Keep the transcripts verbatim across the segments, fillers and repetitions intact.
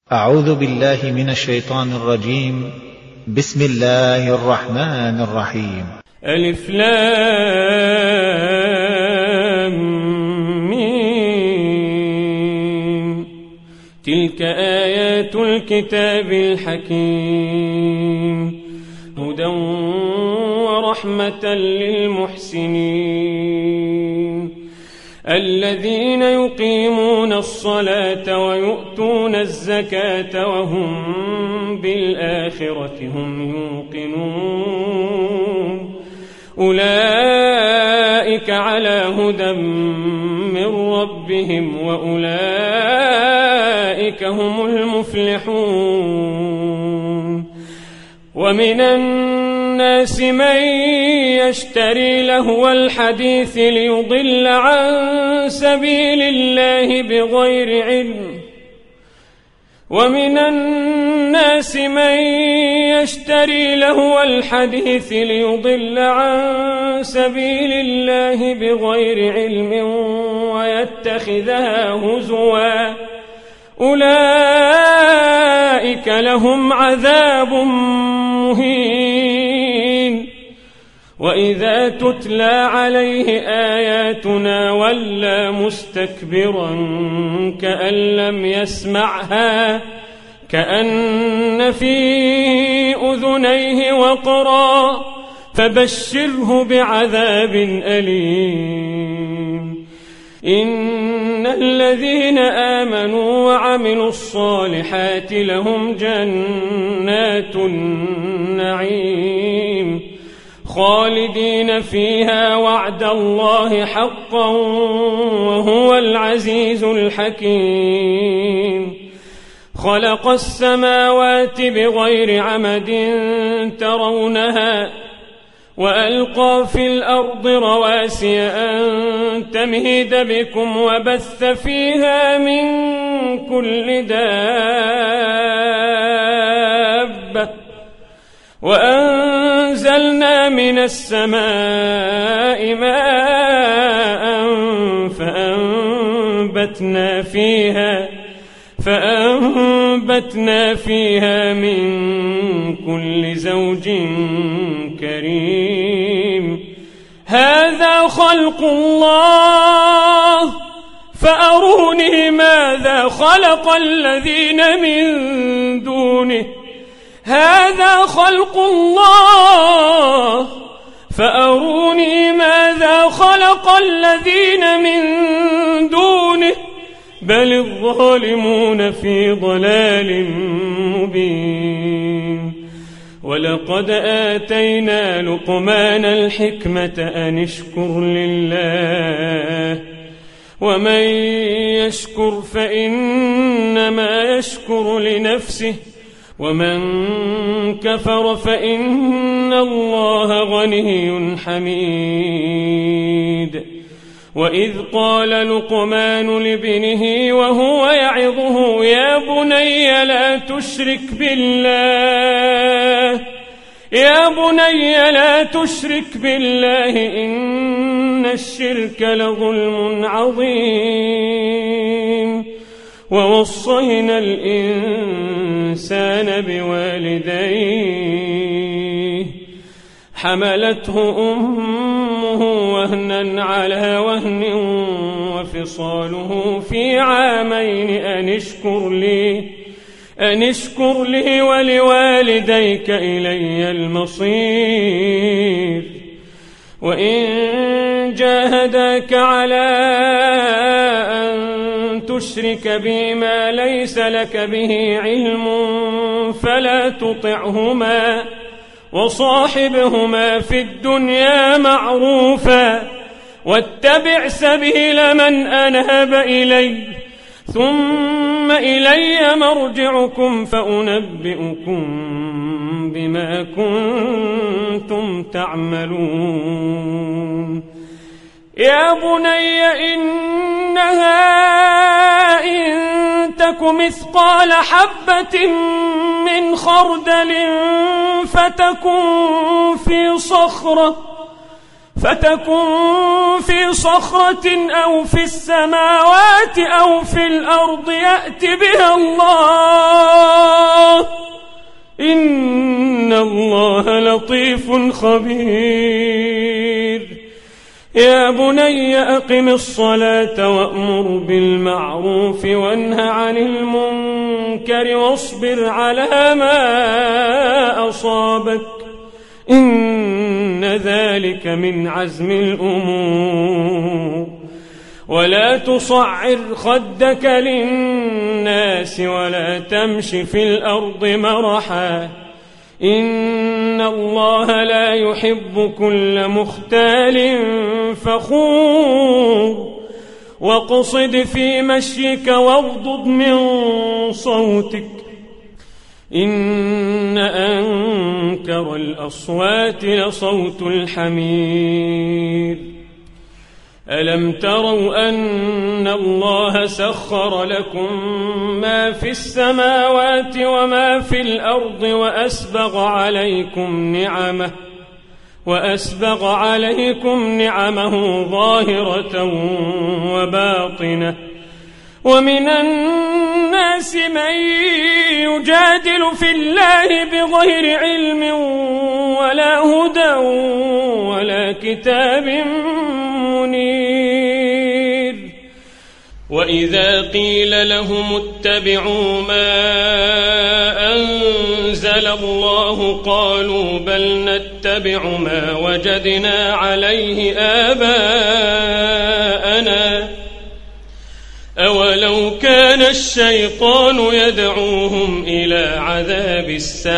أعوذ بالله من الشيطان الرجيم. بسم الله الرحمن الرحيم. ألف لام ميم. تلك آيات الكتاب الحكيم، هدى ورحمة للمحسنين الذين يقيمون الصلاة ويؤتون الزكاة وهم بالآخرة هم يوقنون. أولئك على هدى من ربهم وأولئك هم المفلحون. ومن الناس من يشتري لهو الحديث ليضل عن سبيل الله بغير علم ومن الناس من يشتري لهو الحديث ليضل عن سبيل الله بغير علم ويتخذها هزوا، أولئك لهم عذاب مهين. وإذا تتلى عليه آياتنا ولى مستكبرا كأن لم يسمعها كأن في أذنيه وقرا، فبشره بعذاب أليم. إن الذين آمنوا وعملوا الصالحات لهم جنات النعيم خالدين فيها وعد الله حقا وهو العزيز الحكيم. خلق السماوات بغير عمد ترونها وألقى في الأرض رواسي أن تمهد بكم وبث فيها من كل دابة وأنزلنا من السماء ماء فأنبتنا فيها فأنبتنا فيها من كل زوج كريم. هذا خلق الله فأروني ماذا خلق الذين من دونه. هذا خلق الله فأروني ماذا خلق الذين من دونه بل الظالمون في ضلال مبين. ولقد آتينا لقمان الحكمة أن اشكر لله ومن يشكر فإنما يشكر لنفسه ومن كفر فإن الله غني حميد. وإذ قال لقمان لابنه وهو يعظه يا بني لا تشرك بالله يا بني لا تشرك بالله إن الشرك لظلم عظيم. ووصينا الإنسان بوالديه حملته أمه وهنا على وهن وفصاله في عامين أن اشكر لي أن اشكر لي ولوالديك إلي المصير. وإن جاهداك على أن تشرك بي ما ليس لك به علم فلا تطعهما وصاحبهما في الدنيا معروفا واتبع سبيل من أناب إلي ثم إلي مرجعكم فأنبئكم بما كنتم تعملون. يا بني إنها إن تك مثقال حبة من خردل فتكن في صخرة فتكن في صخرة أو في السماوات أو في الأرض يأت بها الله خبير يا بني أقم الصلاة وأمر بالمعروف وانه عن المنكر واصبر على ما أصابك إن ذلك من عزم الأمور ولا تصعر خدك للناس ولا تمش في الأرض مرحا إن الله لا يحب كل مختال فخور واقصد في مشيك واغضض من صوتك إن أنكر الأصوات لصوت الحمير ألم تروا أن الله سخر لكم ما في السماوات وما في الأرض وأسبغ عليكم نعمه وأسبغ عليكم نعمه ظاهرة وباطنة ومن الناس من يجادل في الله بغير علم ولا هدى ولا كتاب منير وإذا قيل لهم اتبعوا ما أنزل الله قالوا بل نتبع ما وجدنا عليه آباءنا أولو كان الشيطان يدعوهم إلى عذاب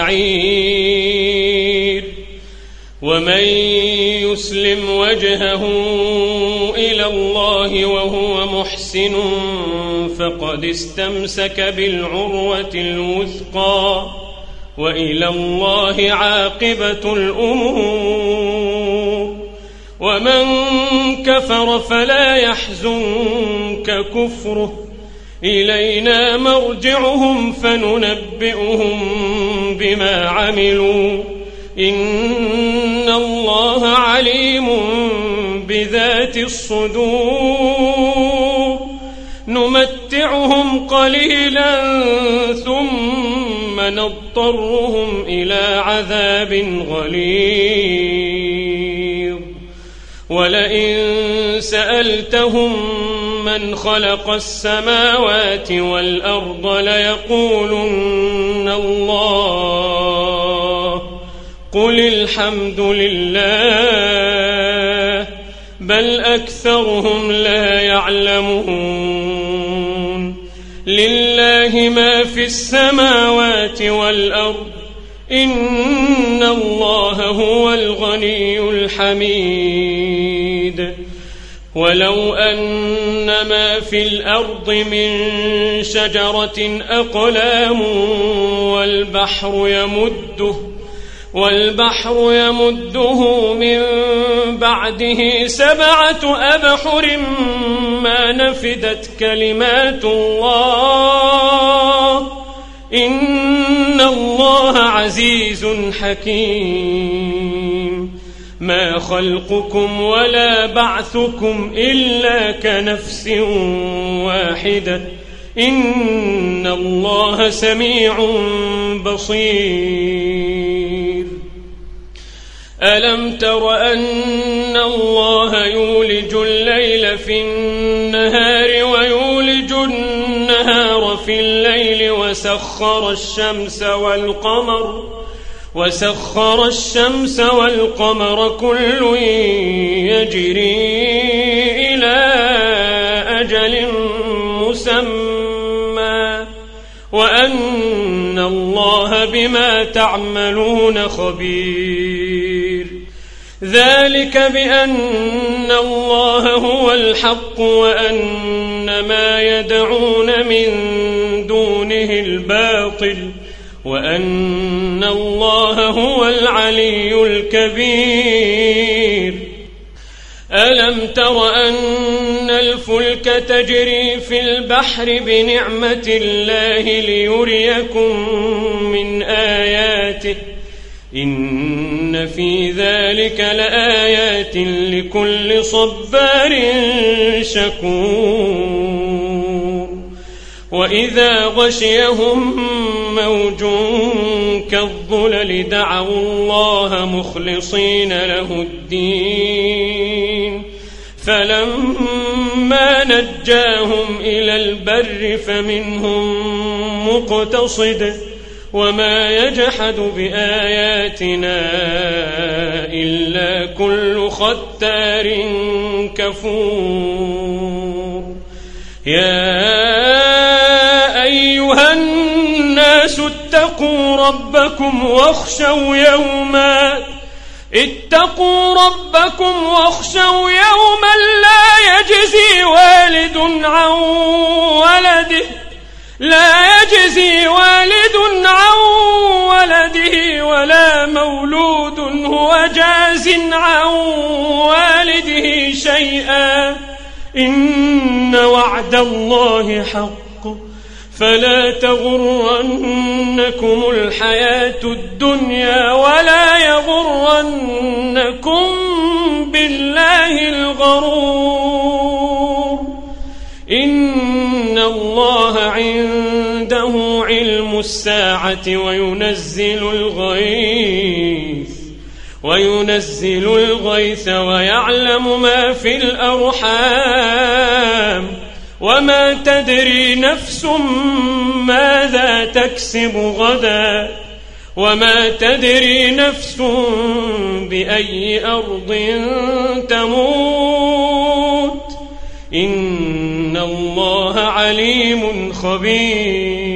السعير ومن يسلم وجهه إلى الله وهو محسن فقد استمسك بالعروة الوثقى وإلى الله عاقبة الأمور ومن كفر فلا يحزنك كفره إلينا مرجعهم فننبئهم بما عملوا إن الله عليم بذات الصدور نمتعهم قليلا ثم نضطرهم إلى عذاب غليظ ولئن سألتهم من خلق السماوات والأرض ليقولن الله قل الحمد لله بل أكثرهم لا يعلمون لله ما في السماوات والأرض إن الله هو الغني الحميد ولو أن ما في الأرض من شجرة أقلام والبحر يمده والبحر يمده من بعده سبعة أبحر ما نفدت كلمات الله إن الله عزيز حكيم ما خلقكم ولا بعثكم إلا كنفس واحدة إن الله سميع بصير ألم تر أن الله يولج الليل في النهار ويولج النهار في الليل وسخر الشمس والقمر وسخر الشمس والقمر كل يجري إلى أجل مسمى وأن الله بما تعملون خبير ذلك بأن الله هو الحق وأن ما يدعون من دونه الباطل وأن الله هو العلي الكبير ألم تر أن الفلك تجري في البحر بنعمة الله ليريكم من آياته إن في ذلك لآيات لكل صبار شكور وإذا غشيهم موج كالظلل دعوا الله مخلصين له الدين فلما نجاهم إلى البر فمنهم مقتصد وما يجحد بآياتنا إلا كل ختار كفور. يا أيها الناس اتقوا ربكم واخشوا يوما اتقوا ربكم واخشوا يوما لا يجزي والد عن ولده لا يجزي والد عن ولده ولا مولود هو جاز عن والده شيئا إن وعد الله حق فلا تغرنكم الحياة الدنيا ولا يغرنكم بالله الغرور. إن الله عنده علم الساعة وينزل الغيث وينزل الغيث ويعلم ما في الأرحام وما تدري نفس ماذا تكسب غدا وما تدري نفس بأي أرض تموت إن الله عليم خبير.